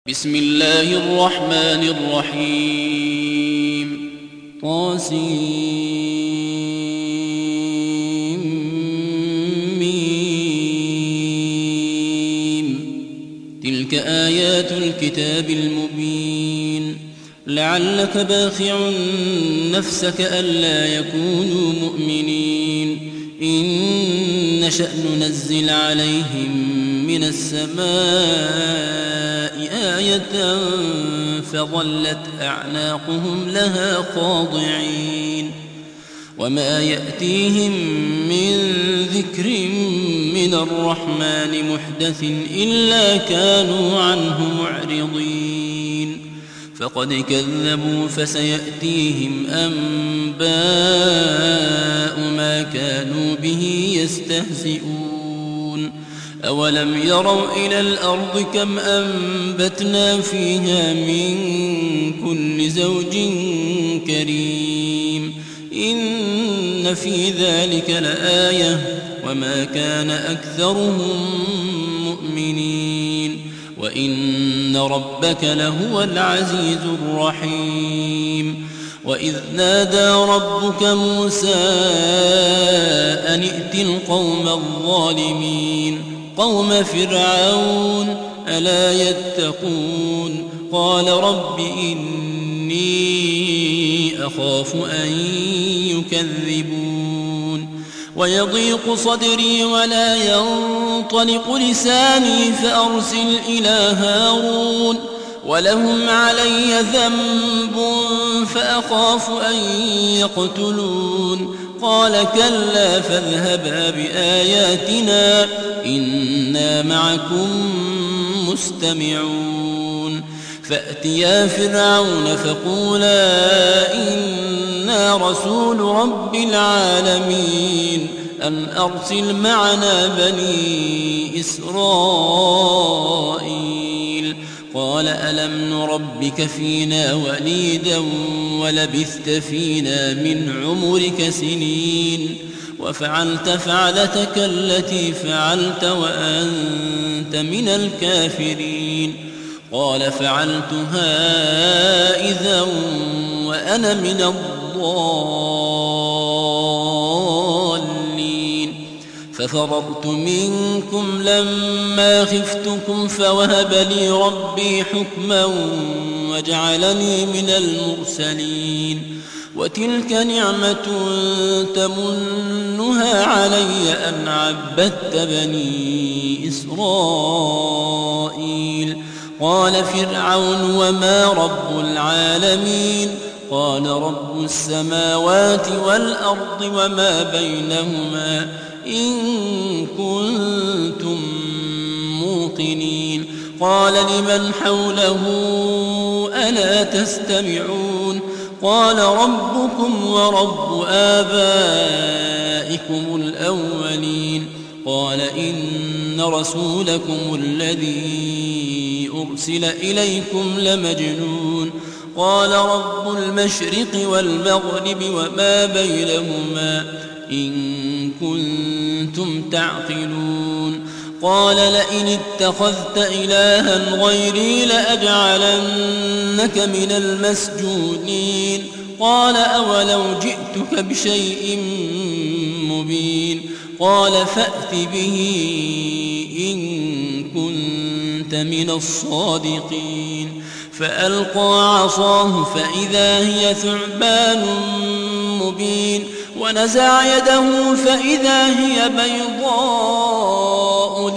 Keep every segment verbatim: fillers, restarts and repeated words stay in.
بسم الله الرحمن الرحيم طاسيم تلك آيات الكتاب المبين لعلك باخع نفسك ألا يكونوا مؤمنين إن نشأ ننزل عليهم من السماء آية فظلت أعناقهم لها خاضعين وما يأتيهم من ذكر من الرحمن محدث إلا كانوا عنه معرضين فقد كذبوا فسيأتيهم أنباء ما كانوا به يستهزئون أولم يروا إلى الأرض كم أنبتنا فيها من كل زوج كريم إن في ذلك لآية وما كان أكثرهم مؤمنين وإن ربك لهو العزيز الرحيم وإذ نادى ربك موسى أن ائت القوم الظالمين قوم فرعون ألا يتقون قال رب إني أخاف أن يكذبون ويضيق صدري ولا ينطلق لساني فأرسل إلى هارون ولهم علي ذنب فأخاف أن يقتلون قال كلا فاذهبا بآياتنا إنا معكم مستمعون فأتيا فرعون فقولا إنا رسول رب العالمين أن أرسل معنا بني إسرائيل قال ألم نربك فينا وليدا ولبثت فينا من عمرك سنين وفعلت فعلتك التي فعلت وأنت من الكافرين قال فعلتها إذا وأنا من الضالين ففررت منكم لما خفتكم فوهب لي ربي حكما وجعلني من المرسلين وتلك نعمة تمنها علي أن عبدت بني إسرائيل قال فرعون وما رب العالمين قال رب السماوات والأرض وما بينهما إن كنتم موقنين قال لمن حوله ألا تستمعون قال ربكم ورب آبائكم الأولين قال إن رسولكم الذي أرسل إليكم لمجنون قال رب المشرق والمغرب وما بينهما إن كنتم تعقلون قال لئن اتخذت إلها غيري لأجعلنك من المسجونين قال أولو جئتك بشيء مبين قال فأت به إن كنت من الصادقين فألقى عصاه فإذا هي ثعبان مبين ونزع يده فإذا هي بيضاء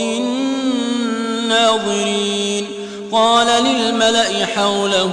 للناظرين قال للملأ حوله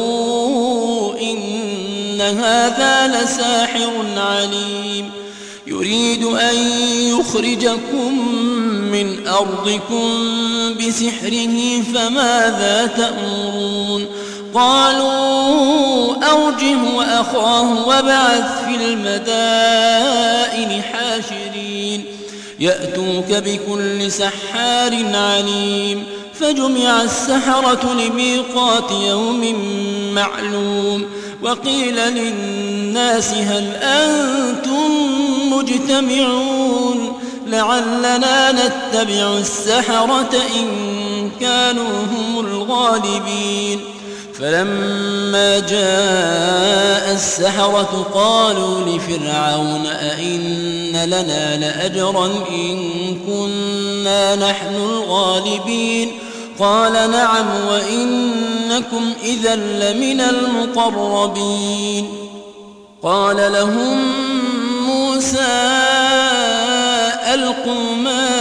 إن هذا لساحر عليم يريد أن يخرجكم من أرضكم بسحره فماذا تأمرون قالوا أرجه وأخاه وابعث في المدائن حاشرين يأتوك بكل سحار عليم فجمع السحرة لميقات يوم معلوم وقيل للناس هل أنتم مجتمعون لعلنا نتبع السحرة إن كانوا هم الغالبين الغالبين فلما جاء السحرة قالوا لفرعون أئن لنا لأجرا إن كنا نحن الغالبين قال نعم وإنكم إذا لمن المقربين قال لهم موسى ألقوا ما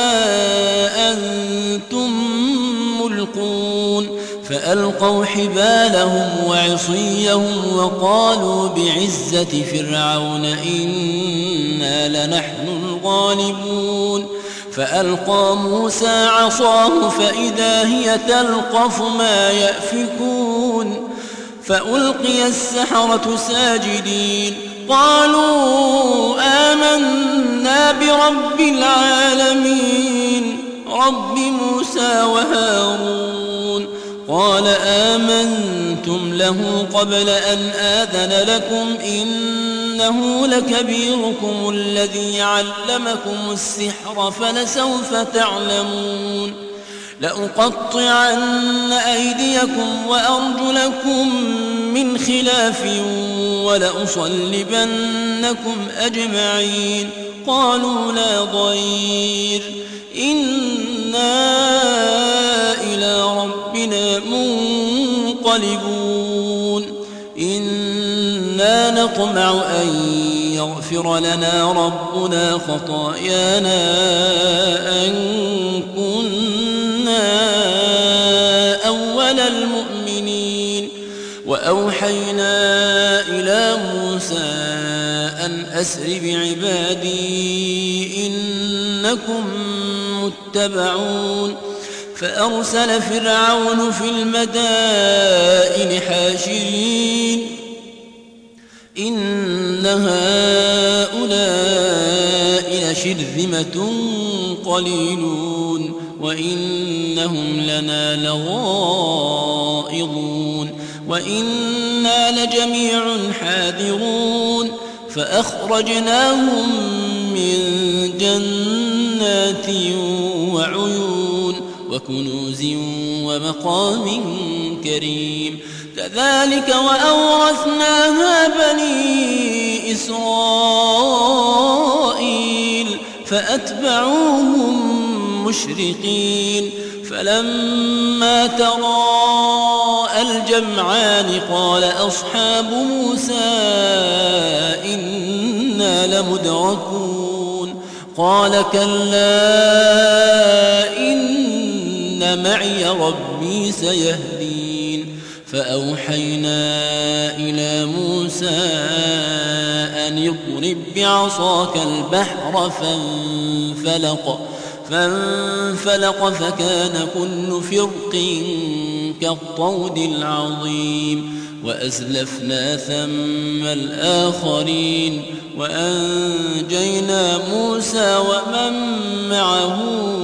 أنتم ملقون فألقوا حبالهم وعصيهم وقالوا بعزة فرعون إنا لنحن الغالبون فألقى موسى عصاه فإذا هي تلقف ما يأفكون فألقي السحرة ساجدين قالوا آمنا برب العالمين رب موسى وهارون قال آمنتم له قبل أن آذن لكم إنه لكبيركم الذي علمكم السحر فلسوف تعلمون لأقطعن أيديكم وأرجلكم من خلاف ولأصلبنكم أجمعين قالوا لا ضير إنا إلى ربنا منقلبون إنا نطمع أن يغفر لنا ربنا خطايانا أن كنا أول المؤمنين وأوحينا إلى موسى أن أسر بعبادي إنكم متبعون فأرسل فرعون في المدائن حاشرين إن هؤلاء لشرذمة قليلون وإنهم لنا لغائظون وإنا لجميع حاذرون فأخرجناهم من جنات وعيون وكنوز ومقام كريم كذلك وأورثناها بني إسرائيل فأتبعوهم مشرقين فلما تراءى الجمعان قال أصحاب موسى إنا لمدركون قال كلا إن معي ربي سيهدين فأوحينا إلى موسى أن اضرب بعصاك البحر فانفلق فانفلق فكان كل فرق كالطود العظيم وأزلفنا ثم الآخرين وأنجينا موسى ومن معه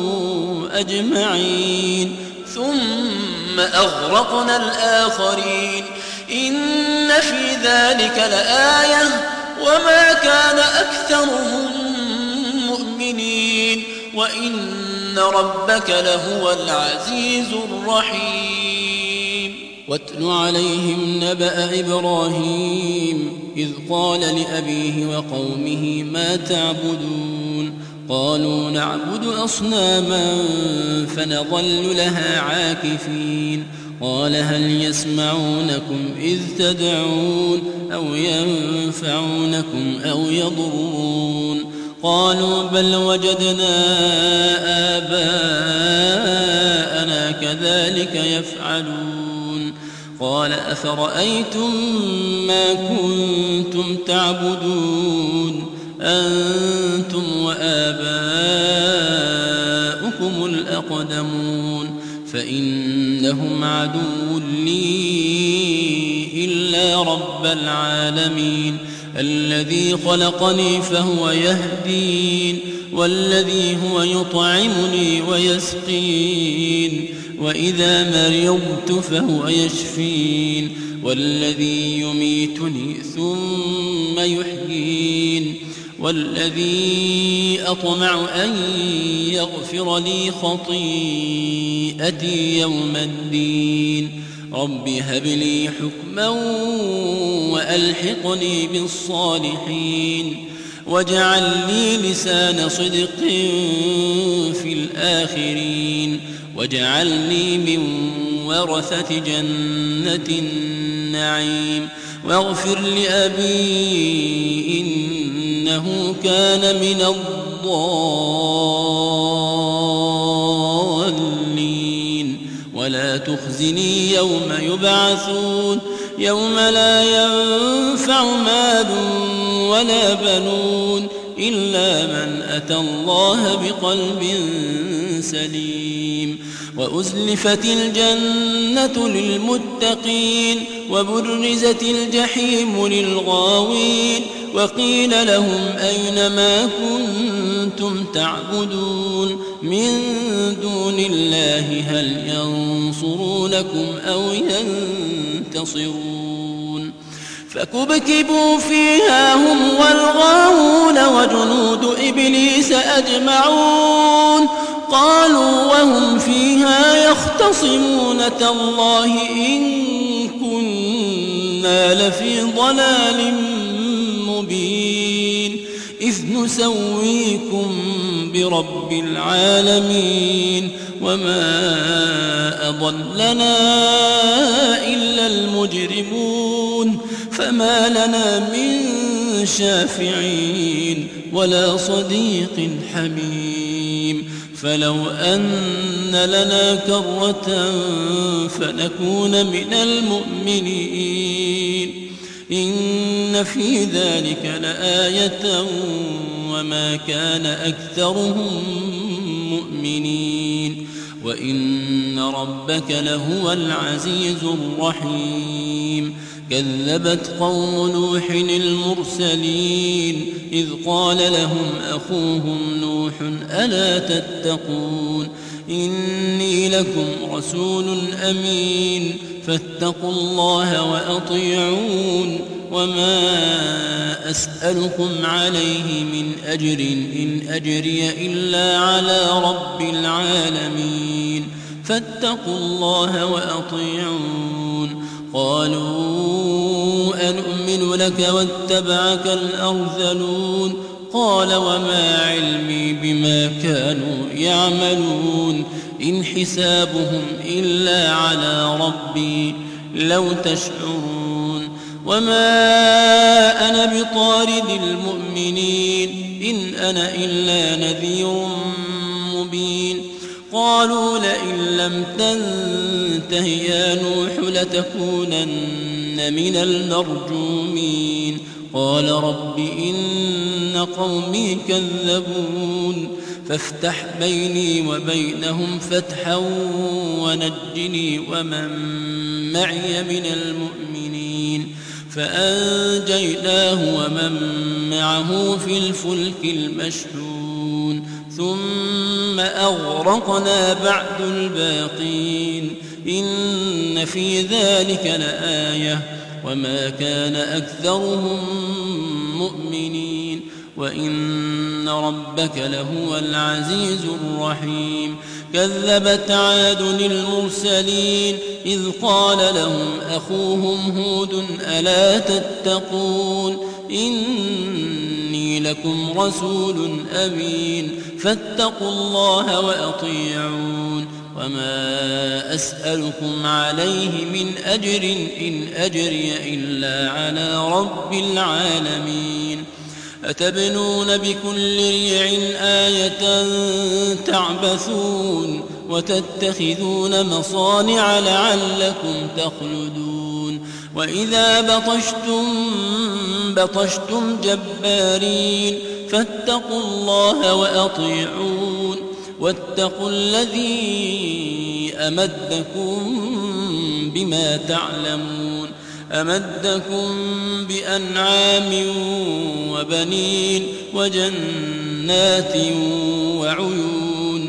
أجمعين ثم أغرقنا الآخرين إن في ذلك لآية وما كان أكثرهم مؤمنين وإن ربك لهو العزيز الرحيم واتل عليهم نبأ إبراهيم إذ قال لأبيه وقومه ما تعبدون قالوا نعبد أصناما فنظل لها عاكفين قال هل يسمعونكم إذ تدعون أو ينفعونكم أو يضرون قالوا بل وجدنا آباءنا كذلك يفعلون قال أفرأيتم ما كنتم تعبدون أنتم وآباؤكم الأقدمون فإنهم عدو لي إلا رب العالمين الذي خلقني فهو يهدين والذي هو يطعمني ويسقين وإذا مرضت فهو يشفين والذي يميتني ثم يحيين والذي أطمع أن يغفر لي خطيئتي يوم الدين رب هب لي حكما وألحقني بالصالحين واجعل لي لسان صدق في الآخرين واجعلني من ورثة جنة النعيم واغفر لأبي إنه كان من الضالين ولا تخزني يوم يبعثون يوم لا ينفع مال ولا بنون إلا من أتى الله بقلب سليم وأزلفت الجنة للمتقين وبرزت الجحيم للغاوين وقيل لهم أين ما كنتم تعبدون من دون الله هل ينصرونكم أو ينتصرون فكبكبوا فيها هم والغاوون وجنود إبليس أجمعون قالوا وهم فيها يختصمون تالله إن كنا لفي ضلال مبين إذ نسويكم برب العالمين وما أضلنا إلا المجرمون فما لنا من شافعين ولا صديق حميم فلو أن لنا كرة فنكون من المؤمنين إن في ذلك لآية وما كان أكثرهم مؤمنين وإن ربك لهو العزيز الرحيم كذبت قوم نوح المرسلين إذ قال لهم أخوهم نوح ألا تتقون إني لكم رسول أمين فاتقوا الله وأطيعون وما أسألكم عليه من أجر إن أجري إلا على رب العالمين فاتقوا الله وأطيعون قالوا أنؤمن لك واتبعك الأرذلون قال وما علمي بما كانوا يعملون إن حسابهم إلا على ربي لو تشعرون وما أنا بطارد المؤمنين إن أنا إلا نذير مبين قالوا لئن لم تنته يا نوح لتكونن من المرجومين قال رب إن قومي كذبون فافتح بيني وبينهم فتحا ونجني ومن معي من المؤمنين فأنجيناه ومن معه في الفلك المشحون ثم أغرقنا بعد الباقين إن في ذلك لآية وما كان أكثرهم مؤمنين وإن ربك لهو العزيز الرحيم كذبت عاد المرسلين إذ قال لهم أخوهم هود ألا تتقون إني لكم رسول أمين فاتقوا الله وأطيعون وما أسألكم عليه من أجر إن أجري إلا على رب العالمين أتبنون بكل ريع آية تعبثون وتتخذون مصانع لعلكم تخلدون وإذا بطشتم بطشتم جبارين فاتقوا الله وأطيعون واتقوا الذي أمدكم بما تعلمون أمدكم بأنعام وبنين وجنات وعيون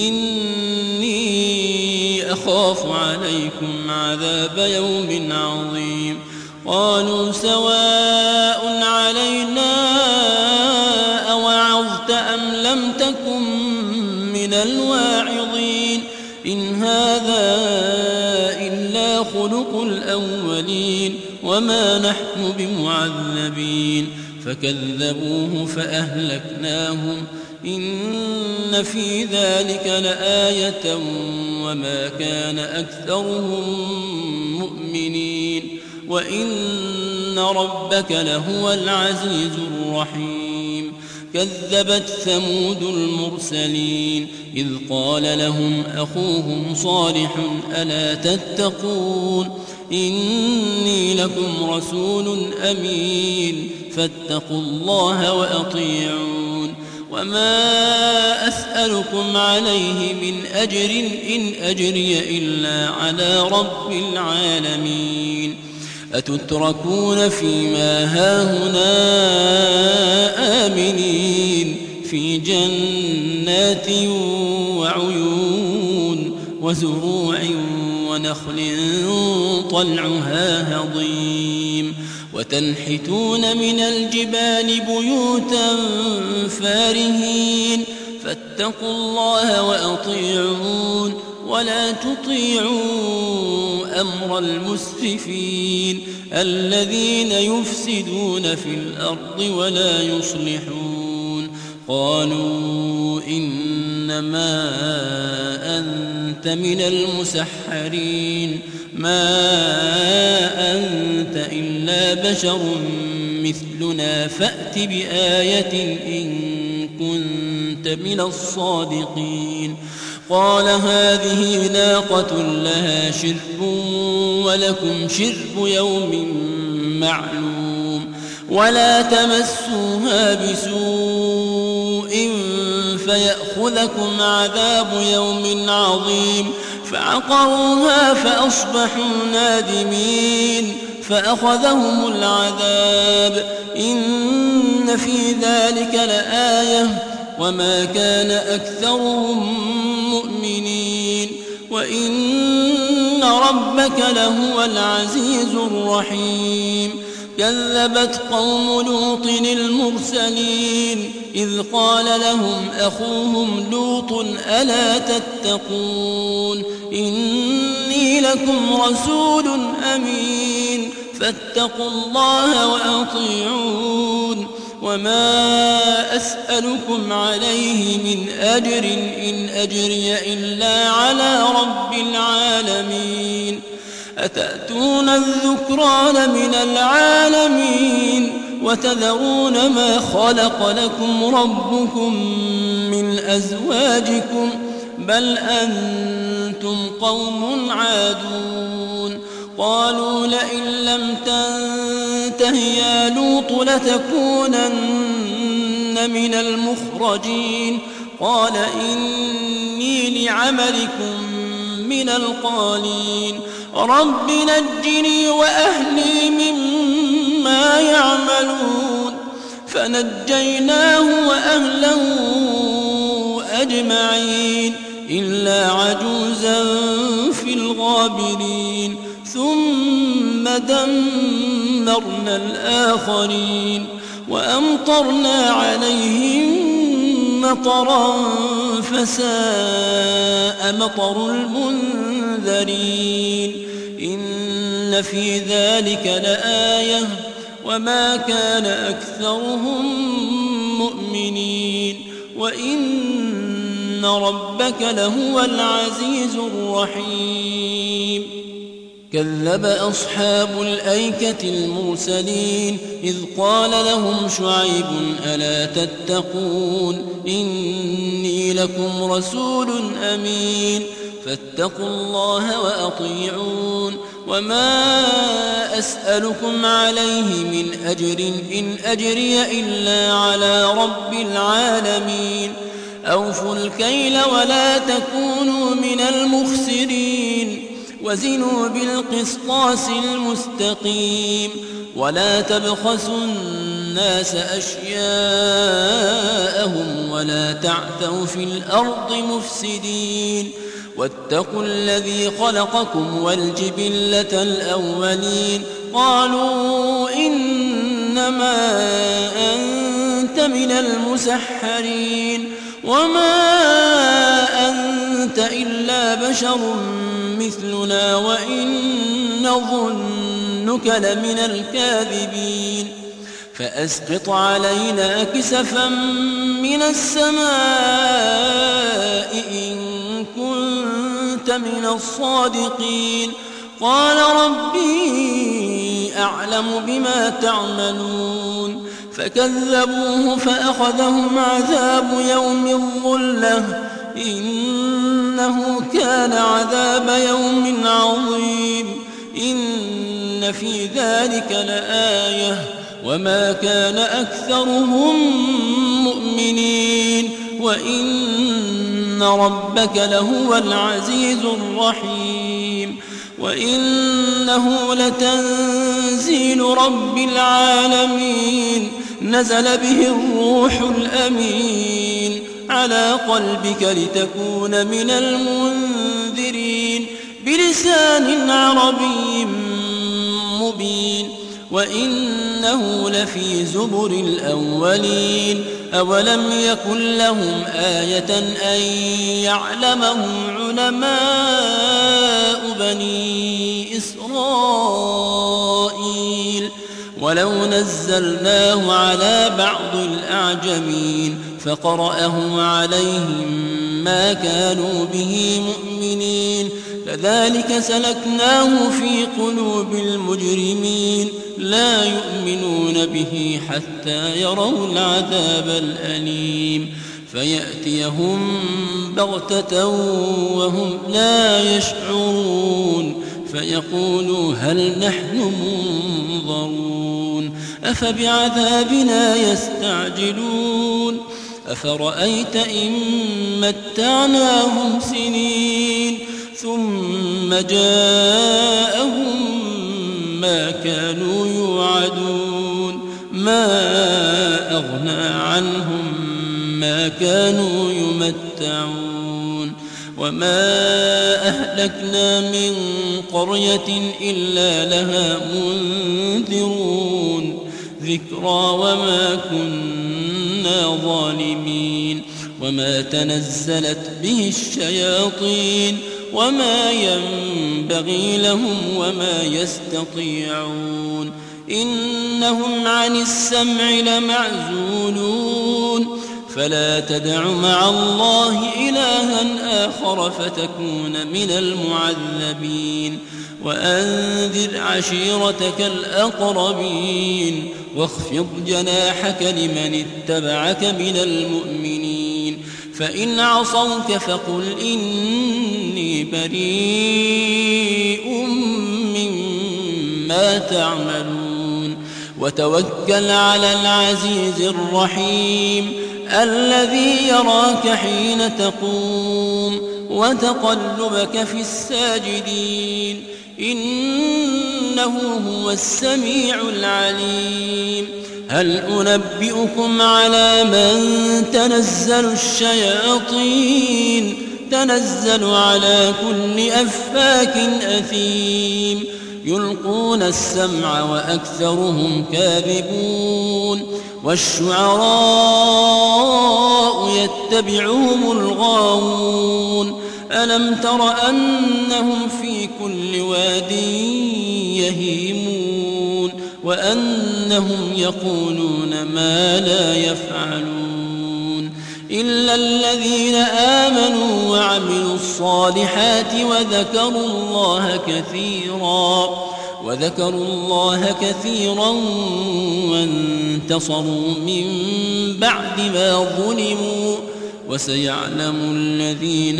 إني أخاف عليكم عذاب يوم عظيم قالوا سواء علينا الواعظين إن هذا إلا خلق الأولين وما نحن بمعذبين فكذبوه فأهلكناهم إن في ذلك لآية وما كان أكثرهم مؤمنين وإن ربك لهو العزيز الرحيم كذبت ثمود المرسلين إذ قال لهم أخوهم صالح ألا تتقون إني لكم رسول أمين فاتقوا الله وأطيعون وما أسألكم عليه من أجر إن أجري إلا على رب العالمين أتتركون فيما هاهنا آمنين في جنات وعيون وزروع ونخل طلعها هضيم وتنحتون من الجبال بيوتا فارهين فاتقوا الله وأطيعون ولا تطيعوا أمر المسرفين الذين يفسدون في الأرض ولا يصلحون قالوا إنما أنت من المسحرين ما أنت إلا بشر مثلنا فأت بآية إن كنت من الصادقين قال هذه ناقة لها شرب ولكم شرب يوم معلوم ولا تمسوها بسوء فيأخذكم عذاب يوم عظيم فعقروها فأصبحوا نادمين فأخذهم العذاب إن في ذلك لآية وما كان أكثرهم مؤمنين وإن ربك لهو العزيز الرحيم كذبت قوم لوط المرسلين إذ قال لهم أخوهم لوط ألا تتقون إني لكم رسول أمين فاتقوا الله وأطيعون وما أسألكم عليه من أجر إن أجري إلا على رب العالمين أتأتون الذكران من العالمين وتذرون ما خلق لكم ربكم من أزواجكم بل أنتم قوم عادون قالوا لئن لم تنته يا لوط لتكونن من المخرجين قال إني لعملكم من القالين رب نجني وأهلي مما يعملون فنجيناه وأهله أجمعين إلا عجوزا في الغابرين ثم دمرنا الآخرين وأمطرنا عليهم مطرا فساء مطر المنذرين إن في ذلك لآية وما كان أكثرهم مؤمنين وإن ربك لهو العزيز الرحيم كذب أصحاب الأيكة المرسلين إذ قال لهم شعيب ألا تتقون إني لكم رسول أمين فاتقوا الله وأطيعون وما أسألكم عليه من أجر إن أجري إلا على رب العالمين أوفوا الكيل ولا تكونوا من المخسرين وزنوا بالقسطاس المستقيم ولا تبخسوا الناس أشياءهم ولا تعثوا في الأرض مفسدين واتقوا الذي خلقكم والجبلة الأولين قالوا إنما أنت من المسحرين وما أنت إلا بشر مثلنا وإن نظنك لمن الكاذبين فأسقط علينا كسفا من السماء إن كنت من الصادقين قال ربي أعلم بما تعملون فكذبوه فأخذهم عذاب يوم الظلة إنه كان عذاب يوم عظيم إن في ذلك لآية وما كان أكثرهم مؤمنين وإن ربك لهو العزيز الرحيم وإنه لتنزيل رب العالمين نزل به الروح الأمين على قلبك لتكون من المنذرين بلسان عربي مبين وإنه لفي زبر الأولين أولم يكن لهم آية أن يعلمه علماء بني إسرائيل ولو نزلناه على بعض الأعجمين فقرأه عليهم ما كانوا به مؤمنين كذلك سلكناه في قلوب المجرمين لا يؤمنون به حتى يروا العذاب الأليم فيأتيهم بغتة وهم لا يشعرون فيقولوا هل نحن منظرون أفبعذابنا يستعجلون أفرأيت إن متعناهم سنين ثم جاءهم ما كانوا يوعدون ما أغنى عنهم ما كانوا يمتعون وما أهلكنا من قرية إلا لها منذرون ذكرى وما كنا ظالمين وما تنزلت به الشياطين وما ينبغي لهم وما يستطيعون إنهم عن السمع لمعزولون فلا تدع مع الله إلها آخر فتكون من المعذبين وأنذر عشيرتك الأقربين واخفض جناحك لمن اتبعك من المؤمنين فإن عصوك فقل إني بريء مما تعملون وتوكل على العزيز الرحيم الذي يراك حين تقوم وتقلبك في الساجدين إنه هو السميع العليم هل أنبئكم على من تنزل الشياطين تنزل على كل أفاك أثيم يلقون السمع وأكثرهم كاذبون والشعراء يتبعهم الغاوون ألم تر أنهم في كل واد يهيمون وأنهم يقولون ما لا يفعلون إلا الذين آمنوا وعملوا الصالحات وذكروا الله كثيرا وذكروا الله كثيرا وانتصروا من بعد ما ظلموا وسيعلم الذين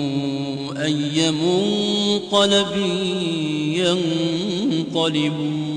ظلموا أي منقلب ينقلبون.